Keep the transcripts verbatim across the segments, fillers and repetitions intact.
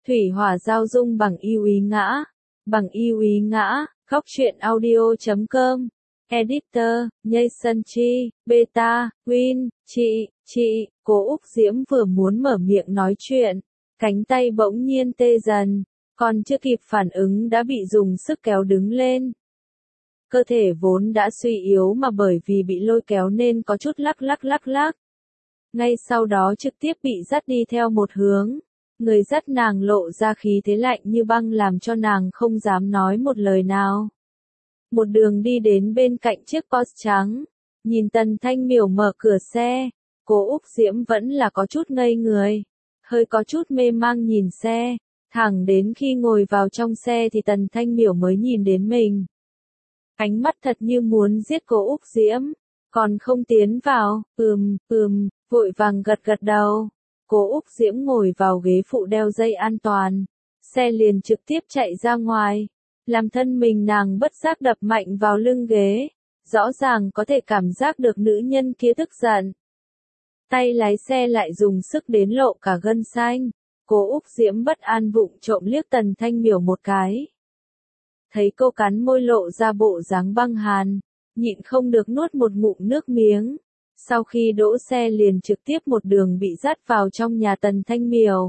Thủy hỏa giao dung bằng yêu ý ngã. Bằng yêu ý ngã, góc truyện audio chấm com. Editor, Jason Chi, Beta, Win, chị, chị, cô Úc Diễm vừa muốn mở miệng nói chuyện. Cánh tay bỗng nhiên tê dần, còn chưa kịp phản ứng đã bị dùng sức kéo đứng lên. Cơ thể vốn đã suy yếu mà bởi vì bị lôi kéo nên có chút lắc lắc lắc lắc. Ngay sau đó trực tiếp bị dắt đi theo một hướng. Người dắt nàng lộ ra khí thế lạnh như băng làm cho nàng không dám nói một lời nào. Một đường đi đến bên cạnh chiếc Porsche trắng. Nhìn Tần Thanh Miểu mở cửa xe. Cô Úc Diễm vẫn là có chút ngây người. Hơi có chút mê mang nhìn xe. Thẳng đến khi ngồi vào trong xe thì Tần Thanh Miểu mới nhìn đến mình. Ánh mắt thật như muốn giết cô Úc Diễm. Còn không tiến vào, ừm, ừm, vội vàng gật gật đầu. Cô Úc Diễm ngồi vào ghế phụ đeo dây an toàn. Xe liền trực tiếp chạy ra ngoài. Làm thân mình nàng bất giác đập mạnh vào lưng ghế. Rõ ràng có thể cảm giác được nữ nhân kia tức giận. Tay lái xe lại dùng sức đến lộ cả gân xanh. Cô Úc Diễm bất an vụng trộm liếc Tần Thanh Miểu một cái. Thấy cô cắn môi lộ ra bộ dáng băng hàn. Nhịn không được nuốt một ngụm nước miếng. Sau khi đỗ xe liền trực tiếp một đường bị dắt vào trong nhà Tần Thanh Miểu.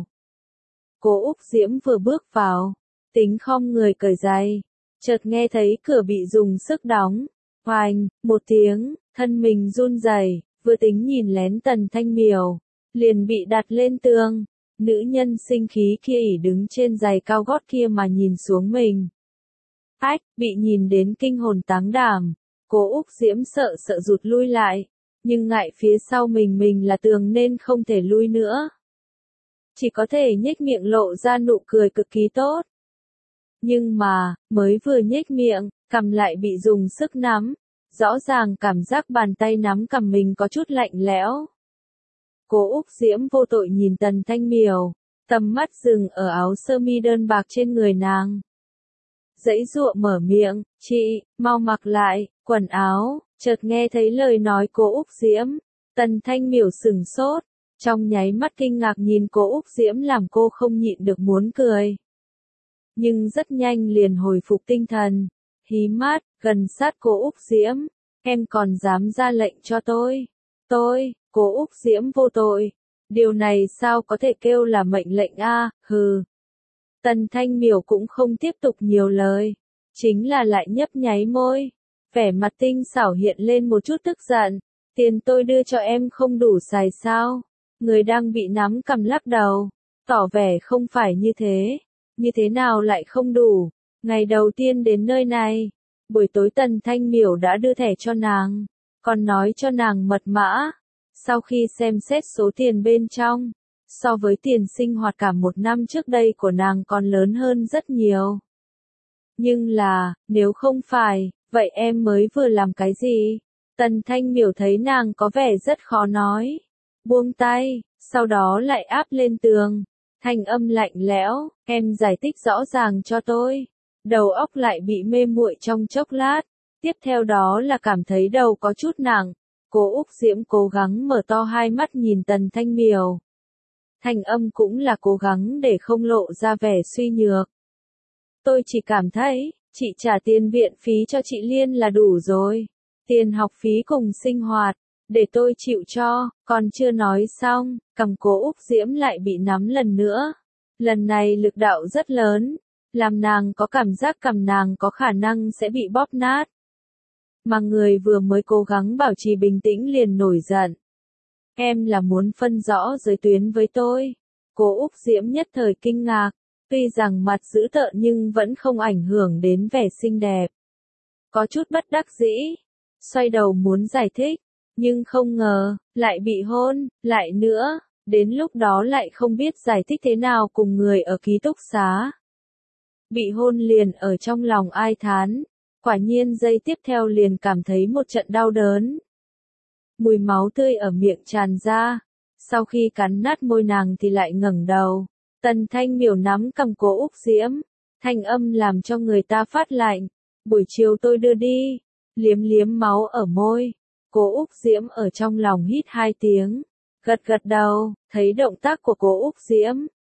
Cô Úc Diễm vừa bước vào, tính khom người cởi giày, chợt nghe thấy cửa bị dùng sức đóng, oành, một tiếng, thân mình run rẩy, vừa tính nhìn lén Tần Thanh Miểu, liền bị đặt lên tường, nữ nhân sinh khí kia ỉ đứng trên giày cao gót kia mà nhìn xuống mình. Ách, bị nhìn đến kinh hồn táng đảm, cô Úc Diễm sợ sợ rụt lui lại. Nhưng ngại phía sau mình mình là tường nên không thể lui nữa. Chỉ có thể nhếch miệng lộ ra nụ cười cực kỳ tốt. Nhưng mà, mới vừa nhếch miệng, cằm lại bị dùng sức nắm. Rõ ràng cảm giác bàn tay nắm cằm mình có chút lạnh lẽo. Cô Úc Diễm vô tội nhìn Tần Thanh Miểu, tầm mắt dừng ở áo sơ mi đơn bạc trên người nàng. Giãy giụa mở miệng, chị, mau mặc lại, quần áo. Chợt nghe thấy lời nói cô Úc Diễm, Tần Thanh Miểu sừng sốt, trong nháy mắt kinh ngạc nhìn cô Úc Diễm làm cô không nhịn được muốn cười. Nhưng rất nhanh liền hồi phục tinh thần, hí mắt, gần sát cô Úc Diễm, em còn dám ra lệnh cho tôi. Tôi, cô Úc Diễm vô tội, điều này sao có thể kêu là mệnh lệnh a, hừ. Tần Thanh Miểu cũng không tiếp tục nhiều lời, chính là lại nhấp nháy môi. Vẻ mặt tinh xảo hiện lên một chút tức giận, tiền tôi đưa cho em không đủ xài sao? Người đang bị nắm cằm lắc đầu, tỏ vẻ không phải như thế, như thế nào lại không đủ? Ngày đầu tiên đến nơi này, buổi tối Tần Thanh Miểu đã đưa thẻ cho nàng, còn nói cho nàng mật mã. Sau khi xem xét số tiền bên trong, so với tiền sinh hoạt cả một năm trước đây của nàng còn lớn hơn rất nhiều. Nhưng là, nếu không phải, vậy em mới vừa làm cái gì? Tần Thanh Miểu thấy nàng có vẻ rất khó nói. Buông tay, sau đó lại áp lên tường. Thanh âm lạnh lẽo, em giải thích rõ ràng cho tôi. Đầu óc lại bị mê muội trong chốc lát. Tiếp theo đó là cảm thấy đầu có chút nặng. Cô Úc Diễm cố gắng mở to hai mắt nhìn Tần Thanh Miểu. Thanh âm cũng là cố gắng để không lộ ra vẻ suy nhược. Tôi chỉ cảm thấy, chị trả tiền viện phí cho chị Liên là đủ rồi. Tiền học phí cùng sinh hoạt, để tôi chịu cho, còn chưa nói xong, cằm cô Úc Diễm lại bị nắm lần nữa. Lần này lực đạo rất lớn, làm nàng có cảm giác cằm nàng có khả năng sẽ bị bóp nát. Mà người vừa mới cố gắng bảo trì bình tĩnh liền nổi giận. Em là muốn phân rõ giới tuyến với tôi. Cô Úc Diễm nhất thời kinh ngạc. Tuy rằng mặt dữ tợn nhưng vẫn không ảnh hưởng đến vẻ xinh đẹp. Có chút bất đắc dĩ. Xoay đầu muốn giải thích. Nhưng không ngờ, lại bị hôn, lại nữa. Đến lúc đó lại không biết giải thích thế nào cùng người ở ký túc xá. Bị hôn liền ở trong lòng ai thán. Quả nhiên giây tiếp theo liền cảm thấy một trận đau đớn. Mùi máu tươi ở miệng tràn ra. Sau khi cắn nát môi nàng thì lại ngẩng đầu. Tần Thanh Miểu nắm cầm cô Úc Diễm, thanh âm làm cho người ta phát lạnh. Buổi chiều tôi đưa đi, liếm liếm máu ở môi. Cô Úc Diễm ở trong lòng hít hai tiếng, gật gật đầu, thấy động tác của cô Úc Diễm.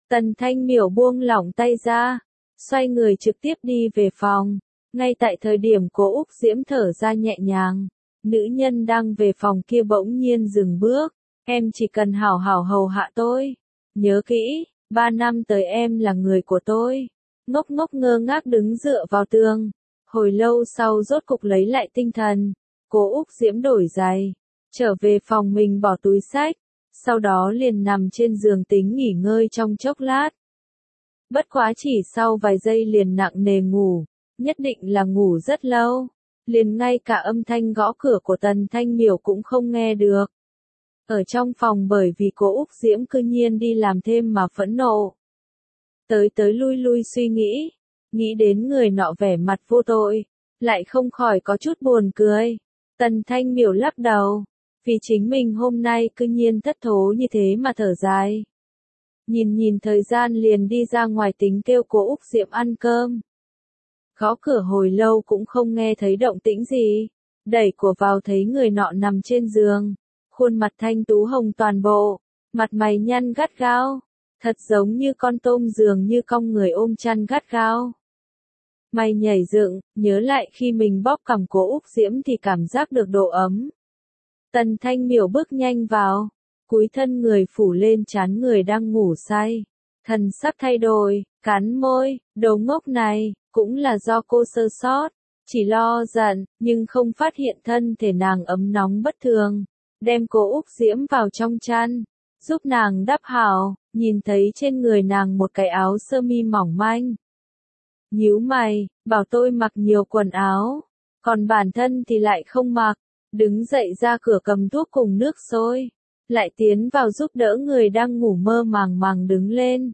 Tần Thanh Miểu buông lỏng tay ra, xoay người trực tiếp đi về phòng. Ngay tại thời điểm Cố Úc Diễm thở ra nhẹ nhàng, nữ nhân đang về phòng kia bỗng nhiên dừng bước. Em chỉ cần hảo hảo hầu hạ tôi. Nhớ kỹ, ba năm tới em là người của tôi. Ngốc ngốc ngơ ngác đứng dựa vào tường. Hồi lâu sau rốt cục lấy lại tinh thần. Cố Úc Diễm đổi giày, trở về phòng mình bỏ túi xách. Sau đó liền nằm trên giường tính nghỉ ngơi trong chốc lát. Bất quá chỉ sau vài giây liền nặng nề ngủ, nhất định là ngủ rất lâu. Liền ngay cả âm thanh gõ cửa của Tần Thanh Miểu cũng không nghe được. Ở trong phòng bởi vì Cố Úc Diễm cư nhiên đi làm thêm mà phẫn nộ. Tới tới lui lui suy nghĩ, nghĩ đến người nọ vẻ mặt vô tội, lại không khỏi có chút buồn cười. Tần Thanh Miểu lắc đầu, vì chính mình hôm nay cư nhiên thất thố như thế mà thở dài. Nhìn nhìn thời gian liền đi ra ngoài tính kêu Cố Úc Diễm ăn cơm. Gõ cửa hồi lâu cũng không nghe thấy động tĩnh gì, đẩy cửa vào thấy người nọ nằm trên giường. Khuôn mặt thanh tú hồng toàn bộ, mặt mày nhăn gắt gao, thật giống như con tôm dường như cong người ôm chăn gắt gao. Mày nhảy dựng, nhớ lại khi mình bóp cằm Cố Úc Diễm thì cảm giác được độ ấm. Tần Thanh Miểu bước nhanh vào, cúi thân người phủ lên trán người đang ngủ say. Thần sắc thay đổi, cắn môi, đồ ngốc này, cũng là do cô sơ sót, chỉ lo giận, nhưng không phát hiện thân thể nàng ấm nóng bất thường. Đem Cố Úc Diễm vào trong chăn, giúp nàng đắp hào, nhìn thấy trên người nàng một cái áo sơ mi mỏng manh. Nhíu mày, bảo tôi mặc nhiều quần áo, còn bản thân thì lại không mặc, đứng dậy ra cửa cầm thuốc cùng nước sôi, lại tiến vào giúp đỡ người đang ngủ mơ màng màng đứng lên.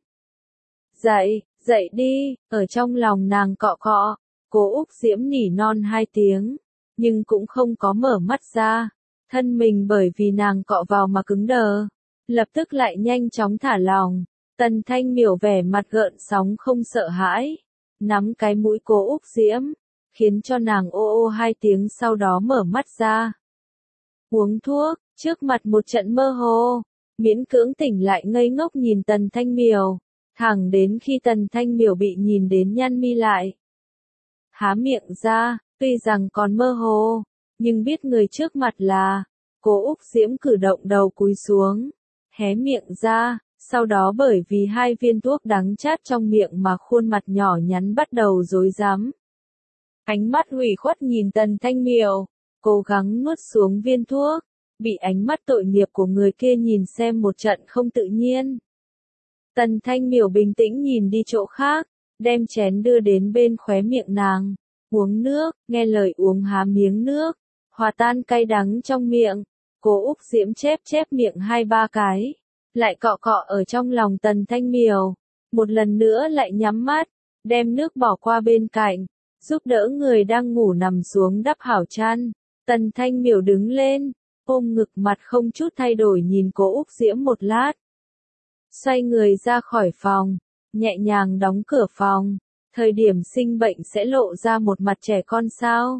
Dậy, dậy đi, ở trong lòng nàng cọ cọ, Cố Úc Diễm nỉ non hai tiếng, nhưng cũng không có mở mắt ra. Thân mình bởi vì nàng cọ vào mà cứng đờ, lập tức lại nhanh chóng thả lòng. Tần Thanh Miểu vẻ mặt gợn sóng không sợ hãi, nắm cái mũi Cố Úc Diễm, khiến cho nàng ô ô hai tiếng sau đó mở mắt ra. Uống thuốc, trước mặt một trận mơ hồ, miễn cưỡng tỉnh lại ngây ngốc nhìn Tần Thanh Miểu, thẳng đến khi Tần Thanh Miểu bị nhìn đến nhăn mi lại. Há miệng ra, tuy rằng còn mơ hồ, nhưng biết người trước mặt là, Cố Úc Diễm cử động đầu cúi xuống, hé miệng ra, sau đó bởi vì hai viên thuốc đắng chát trong miệng mà khuôn mặt nhỏ nhắn bắt đầu rối rắm. Ánh mắt ủy khuất nhìn Tần Thanh Miểu, cố gắng nuốt xuống viên thuốc, bị ánh mắt tội nghiệp của người kia nhìn xem một trận không tự nhiên. Tần Thanh Miểu bình tĩnh nhìn đi chỗ khác, đem chén đưa đến bên khóe miệng nàng, uống nước, nghe lời uống há miếng nước, hòa tan cay đắng trong miệng. Cố Úc Diễm chép chép miệng hai ba cái, lại cọ cọ ở trong lòng Tần Thanh Miểu, một lần nữa lại nhắm mắt, đem nước bỏ qua bên cạnh, giúp đỡ người đang ngủ nằm xuống đắp hảo chăn. Tần Thanh Miểu đứng lên, ôm ngực mặt không chút thay đổi nhìn Cố Úc Diễm một lát. Xoay người ra khỏi phòng, nhẹ nhàng đóng cửa phòng, thời điểm sinh bệnh sẽ lộ ra một mặt trẻ con sao?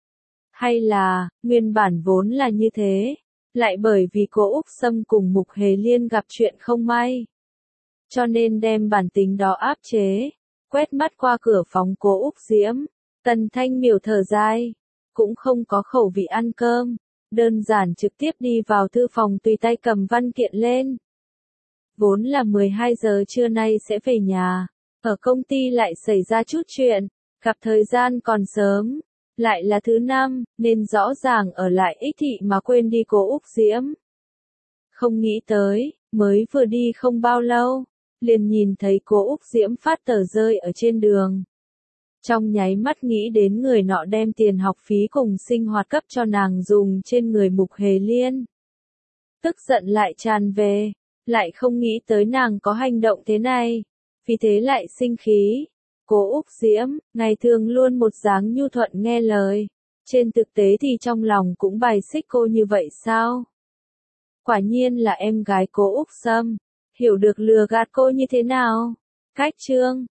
Hay là, nguyên bản vốn là như thế, lại bởi vì Cố Úc Sâm cùng Mục Hề Liên gặp chuyện không may, cho nên đem bản tính đó áp chế, quét mắt qua cửa phòng Cố Úc Diễm, Tần Thanh Miểu thở dài, cũng không có khẩu vị ăn cơm, đơn giản trực tiếp đi vào thư phòng tùy tay cầm văn kiện lên. Vốn là mười hai giờ trưa nay sẽ về nhà, ở công ty lại xảy ra chút chuyện, gặp thời gian còn sớm, lại là thứ năm, nên rõ ràng ở lại ích thị mà quên đi Cố Úc Diễm. Không nghĩ tới, mới vừa đi không bao lâu, liền nhìn thấy Cố Úc Diễm phát tờ rơi ở trên đường. Trong nháy mắt nghĩ đến người nọ đem tiền học phí cùng sinh hoạt cấp cho nàng dùng trên người Mục Hề Liên. Tức giận lại tràn về, lại không nghĩ tới nàng có hành động thế này, vì thế lại sinh khí. Cố Úc Diễm, ngày thường luôn một dáng nhu thuận nghe lời, trên thực tế thì trong lòng cũng bài xích cô như vậy sao? Quả nhiên là em gái Cố Úc Sâm, hiểu được lừa gạt cô như thế nào? Cách chương